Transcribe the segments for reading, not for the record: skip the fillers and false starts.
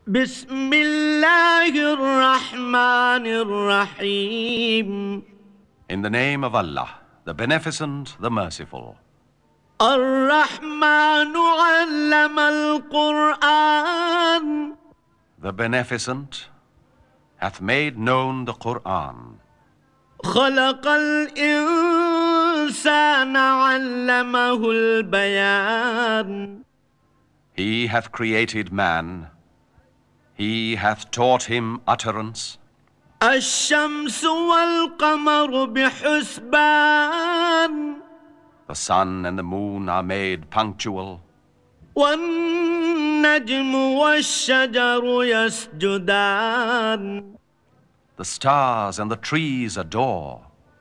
بسم الله الرحمن الرحيم. In the name of Allah, the Beneficent, the Merciful. الرحمن علم القرآن. The Beneficent hath made known the Qur'an. خلق الإنسان علمه البيان. He hath created man. He hath taught him utterance. الشمس والقمر بحسبان. The sun and the moon are made punctual. والنجم والشجر يسجدان. The stars and the trees adore.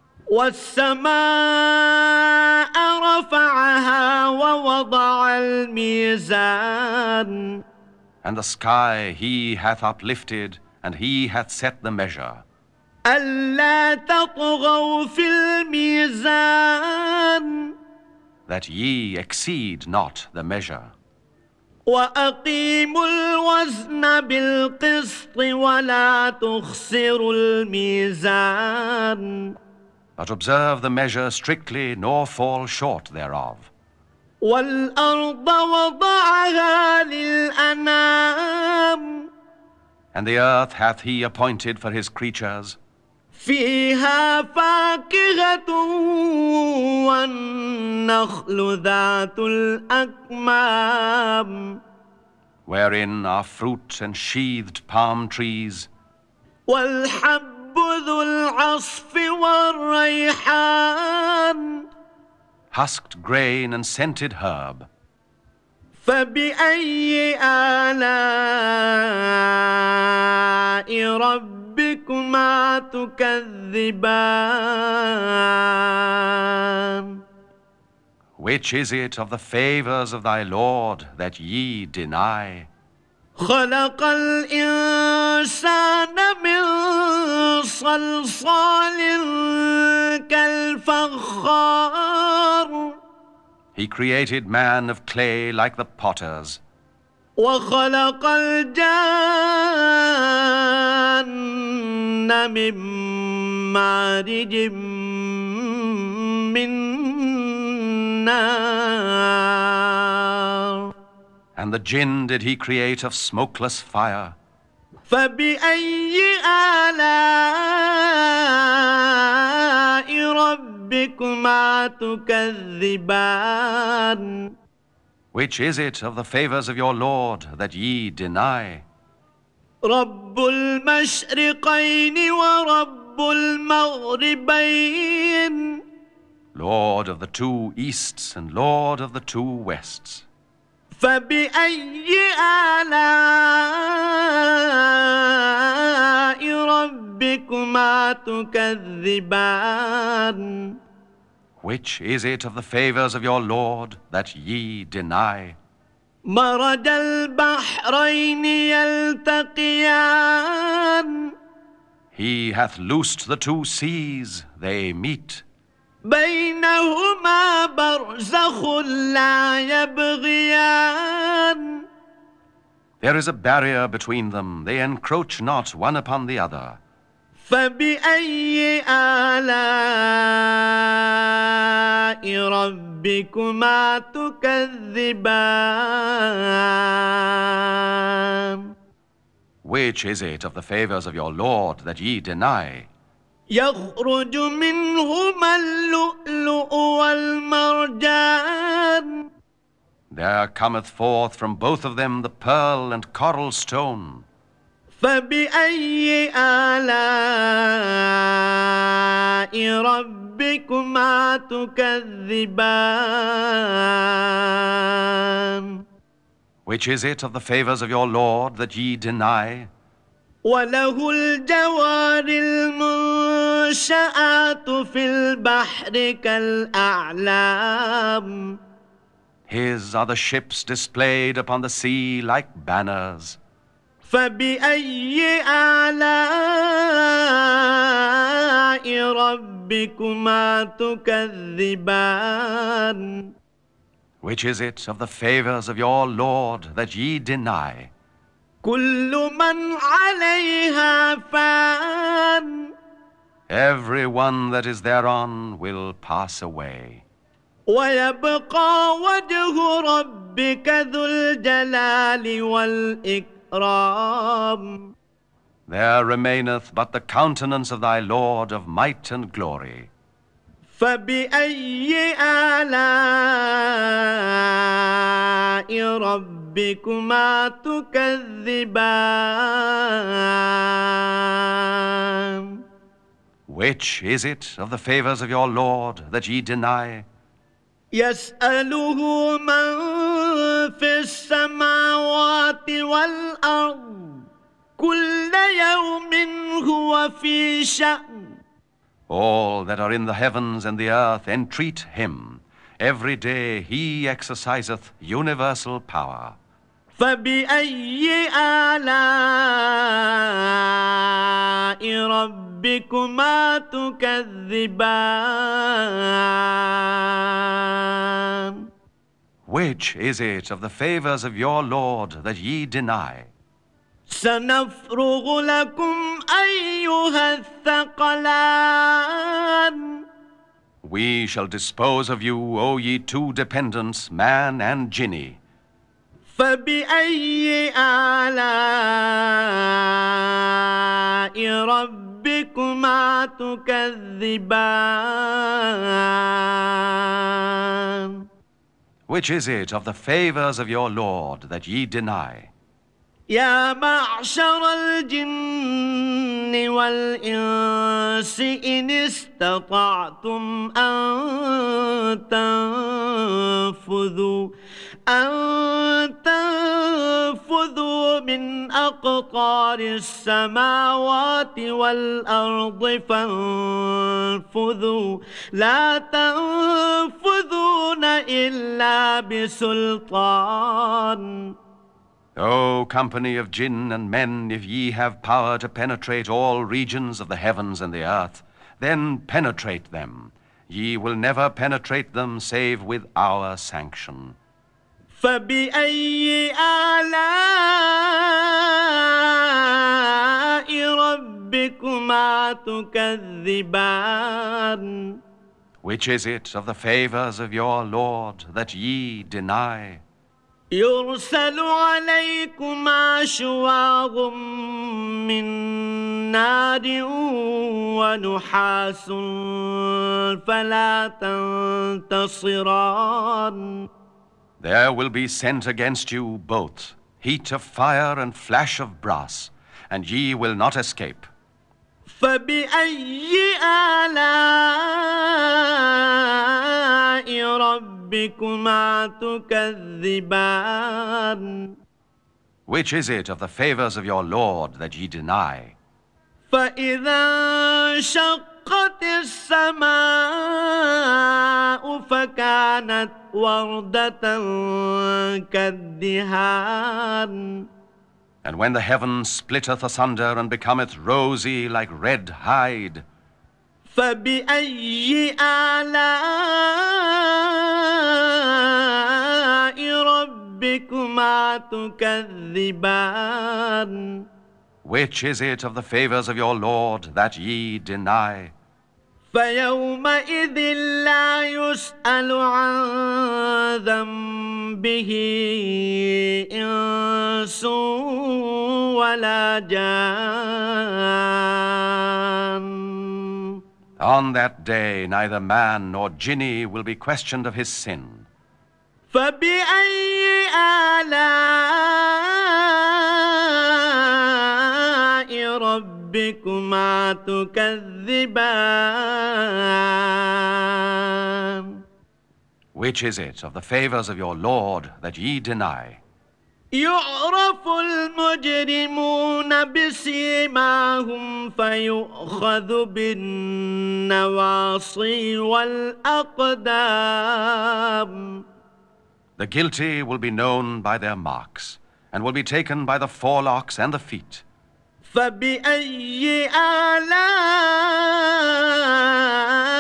والسماء رفعها ووضع الميزان. And the sky he hath uplifted, and he hath set the measure. ألا تطغوا في الميزان. That ye exceed not the measure. وأقيموا الوزن بالقسط ولا تخسروا الميزان. But observe the measure strictly, nor fall short thereof. والأرض وضعها للأنام. And the earth hath he appointed for his creatures. فيها فاكهة والنخل ذات الأكمام. Wherein are fruit and sheathed palm trees. والحب ذو العصف والريحان. Husked grain and scented herb. فبأي آلاء ربكما تكذبان. Which is it of the favors of thy Lord that ye deny? خلق الإنسان من صلصال كالفخار. He created man of clay like the potters. وخلق الجان من مارج من نار. And the jinn did he create of smokeless fire. فبأي آلاء ربكما تكذبان. Which is it of the favors of your Lord that ye deny? رب المشرقين ورب المغربين. Lord of the two easts and Lord of the two wests. فبأي آلاء ربكما تكذبان. Which is it of the favors of your Lord that ye deny? مرج البحرين يلتقيان. He hath loosed the two seas, they meet. بينهما برزخ لا يبغيان. There is a barrier between them, they encroach not one upon the other. فبأي آلاء ربكما تكذبان. Which is it of the favors of your Lord that ye deny? يخرج منهما اللؤلؤ والمرجان. There cometh forth from both of them the pearl and coral stone. فبأي آلاء ربكما تكذبان. Which is it of the favors of your Lord that ye deny? وله الجوار المنشآت في البحر كالأعلام. His are the ships displayed upon the sea like banners. فبأي آلاء ربكما تكذبان. Which is it of the favors of your Lord that ye deny? كل من عليها فان Everyone that is thereon will pass away. ويبقى وجه ربك ذو الجلال والإكرام There remaineth but the countenance of thy Lord of might and glory. فبأي آلاء ربكما تكذبان Which is it of the favors of your Lord that ye deny? يسأله من في السماوات والأرض كل يوم هو في شأن All that are in the heavens and the earth entreat him. Every day he exerciseth universal power. فبأي آلاء ربكما تكذبان Which is it of the favors of your Lord that ye deny? سنفرغ لكم أيها الثقلان We shall dispose of you, O ye two dependents, man and jinni. فبأي آلاء ربكما تكذبان Which is it of the favors of your Lord that ye deny? يا معشر الجن والإنس إن استطعتم أن تنفذوا من أقطار السماوات والأرض فانفذوا لا تنفذون إلا بسلطان O company of jinn and men, if ye have power to penetrate all regions of the heavens and the earth, then penetrate them. Ye will never penetrate them save with our sanction. فبأي آلاء ربكما تكذبان Which is it of the favors of your Lord that ye deny? يرسل عليكما شواظ من نار ونحاس فلا تنتصران There will be sent against you both heat of fire and flash of brass, and ye will not escape. فبأي آلاء ربكما تكذبان Which is it of the favors of your Lord that ye deny? فإذا انشقت السماء فكانت وردة كالدهان And when the heaven splitteth asunder and becometh rosy like red hide, فبأي آلاء ربكما تكذبان which is it of the favors of your Lord that ye deny? فيومئذ لا يسأل عن ذنبه إنس ولا جان On that day neither man nor jinni will be questioned of his sin. فبأي آلاء ربكما تكذبان Which is it of the favors of your Lord that ye deny? يعرف المجرمون بسيماهم فيؤخذ بالنواصي والأقدام The guilty will be known by their marks, and will be taken by the forelocks and the feet. فبأي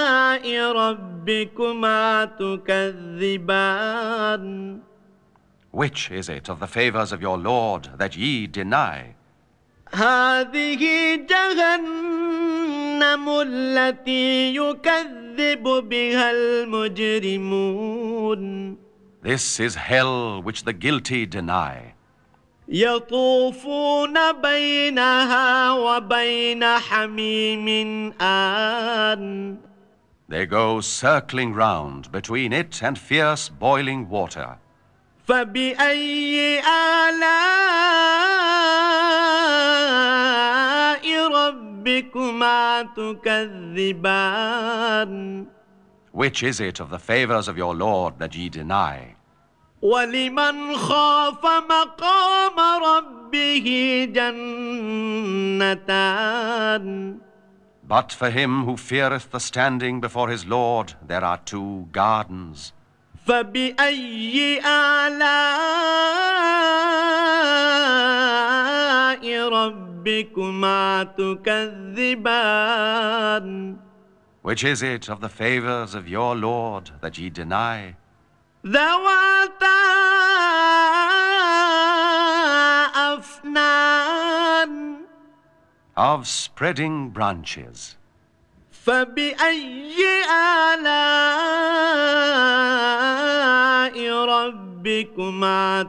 آلاء ربكما تكذبان Which is it of the favors of your Lord that ye deny? هذه جهنم التي يكذب بها المجرمون. This is hell which the guilty deny. يطوفون بينها وبين حميم آن. They go circling round between it and fierce boiling water. فبأي آلاء ربكما تكذبان. Which is it of the favors of your Lord that ye deny? ولمن خاف مقام ربه جنتان. But for him who feareth the standing before his Lord, there are 2 gardens. فبأي آلاء ربكما تكذبان. Which is it of the favors of your Lord that ye deny? ذواتا أفنان. Of spreading branches. فبأي آلاء ربكما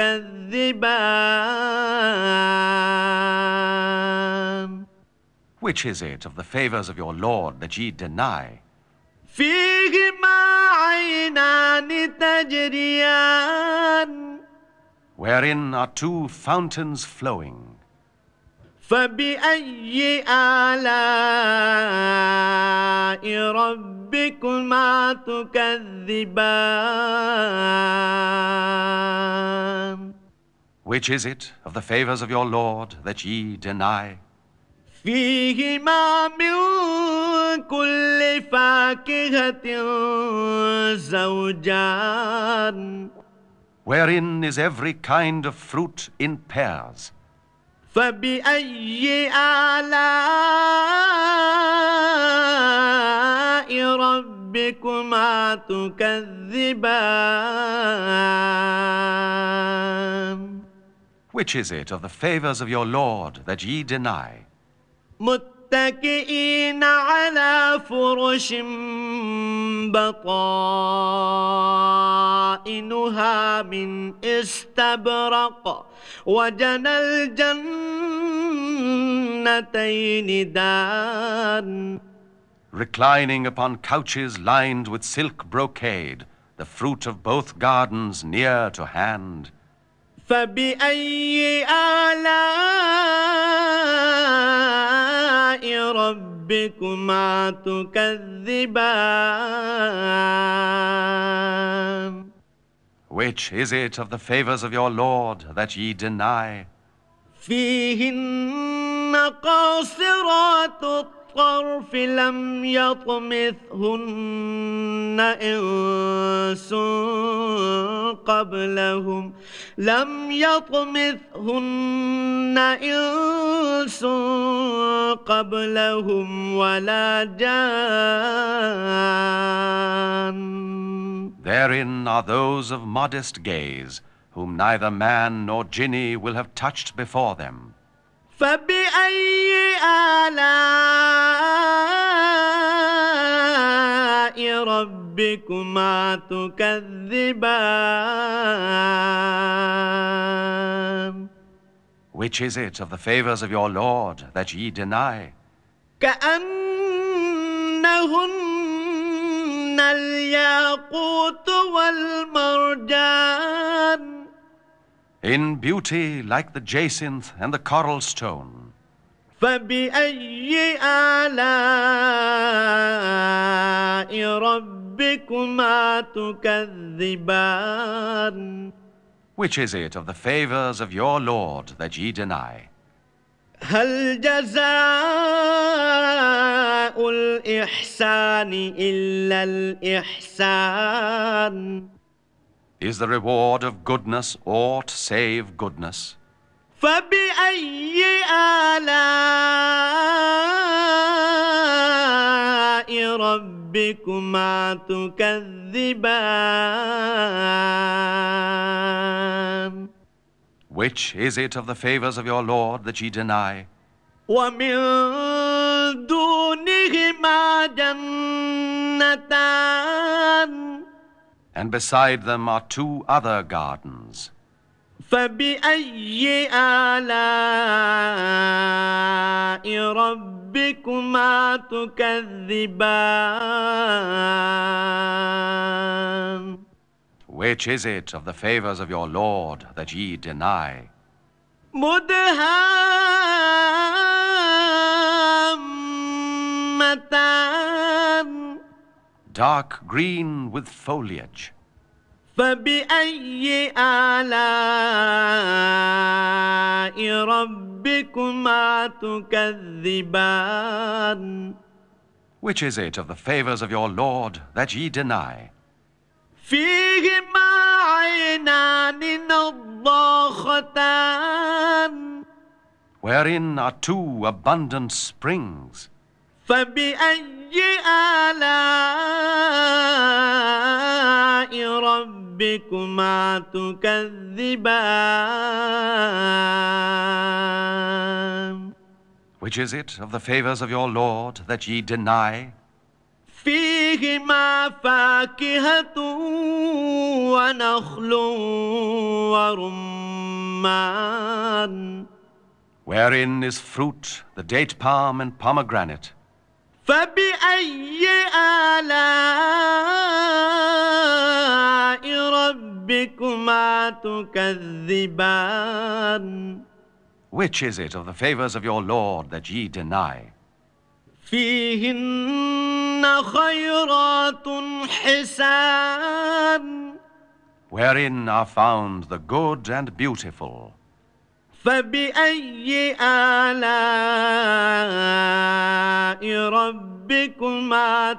تكذبان. Which is it of the favors of your Lord that ye deny? فيهما عينان تجريان. Wherein are 2 fountains flowing. فبأي آلاء ربكما تكذبان. Which is it of the favors of your Lord that ye deny? فيهما من كل فاكهة زوجان. Wherein is every kind of fruit in pairs. فبأي آلاء ربكما تكذبان. Which is it of the favors of your Lord that ye deny? متكئين على فرش بطائنها من استبرق وجنى الجنتين دان. Reclining upon couches lined with silk brocade, the fruit of both gardens near to hand. فبأي آلاء ربكما تكذبان. Which is it of the favors of your Lord that ye deny? فيهن قاصرات الطرف لم يطمثهن إنس قبلهم ولا جان. Therein are those of modest gaze, whom neither man nor jinni will have touched before them. فبأي آلاء ربكما تكذبان. Which is it of the favors of your Lord that ye deny? كأنهن الياقوت والمرجان. In beauty like the jacinth and the coral stone. فبأي آلاء ربكما تكذبان. Which is it of the favors of your Lord that ye deny? هل جزاء الإحسان إلا الإحسان. Is the reward of goodness aught save goodness? فبأي آلاء ربكما ربكما تكذبان Which is it of the favors of your Lord that ye deny? ومن دونهما جنتان And beside them are two other gardens. فبأي آلاء ربكما تكذبان Which is it of the favors of your Lord that ye deny? مدهامتان Dark green with foliage. فبأي آلاء ربكما تكذبان Which is it of the favors of your Lord that ye deny? فيهما عينان نضاختان Wherein are two abundant springs. فبأي آلاء ربكما تكذبان Which is it of the favors of your Lord that ye deny? فيهما فاكهة ونخل ورمان Wherein is fruit, the date palm and pomegranate. فبأي آلاء ربكما تكذبان Which is it of the favors of your Lord that ye deny? فيهن خيرات حسان Wherein are found the good and beautiful. فبأي آلاء ربكما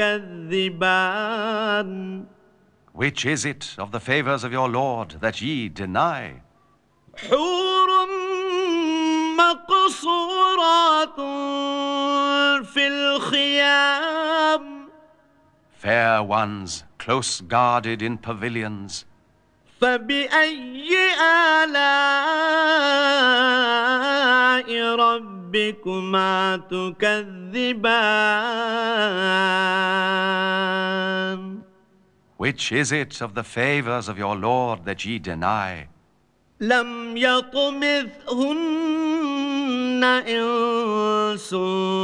تكذبان Which is it of the favors of your Lord that ye deny? حور مقصورات في الخيام Fair ones, close guarded in pavilions. فبأي آلاء ربكما تكذبان Which is it of the favors of your Lord that ye deny? لم يطمثهن إنس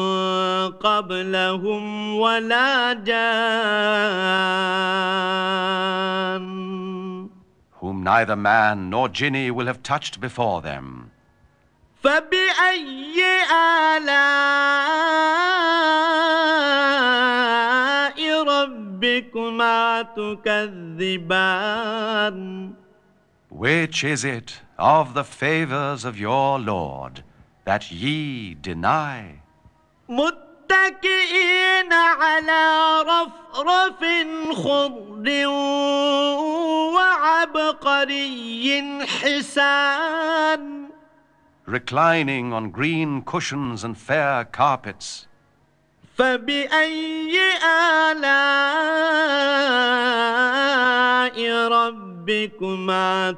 قبلهم ولا جان Whom neither man nor jinni will have touched before them. فبأي آلاء ربكما تكذبان Which is it of the favors of your Lord that ye deny? متكئين على رفرف خضر وعبقري حسان Reclining on green cushions and fair carpets. فبأي آلاء ربكما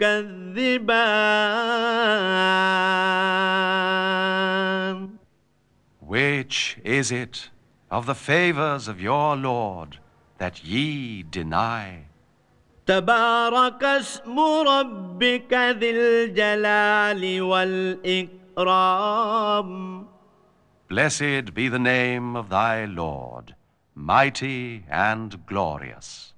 تكذبان Which is it of the favors of your Lord that ye deny? تبارك اسم ربك ذي الجلال والإكرام Blessed be the name of thy Lord, mighty and glorious.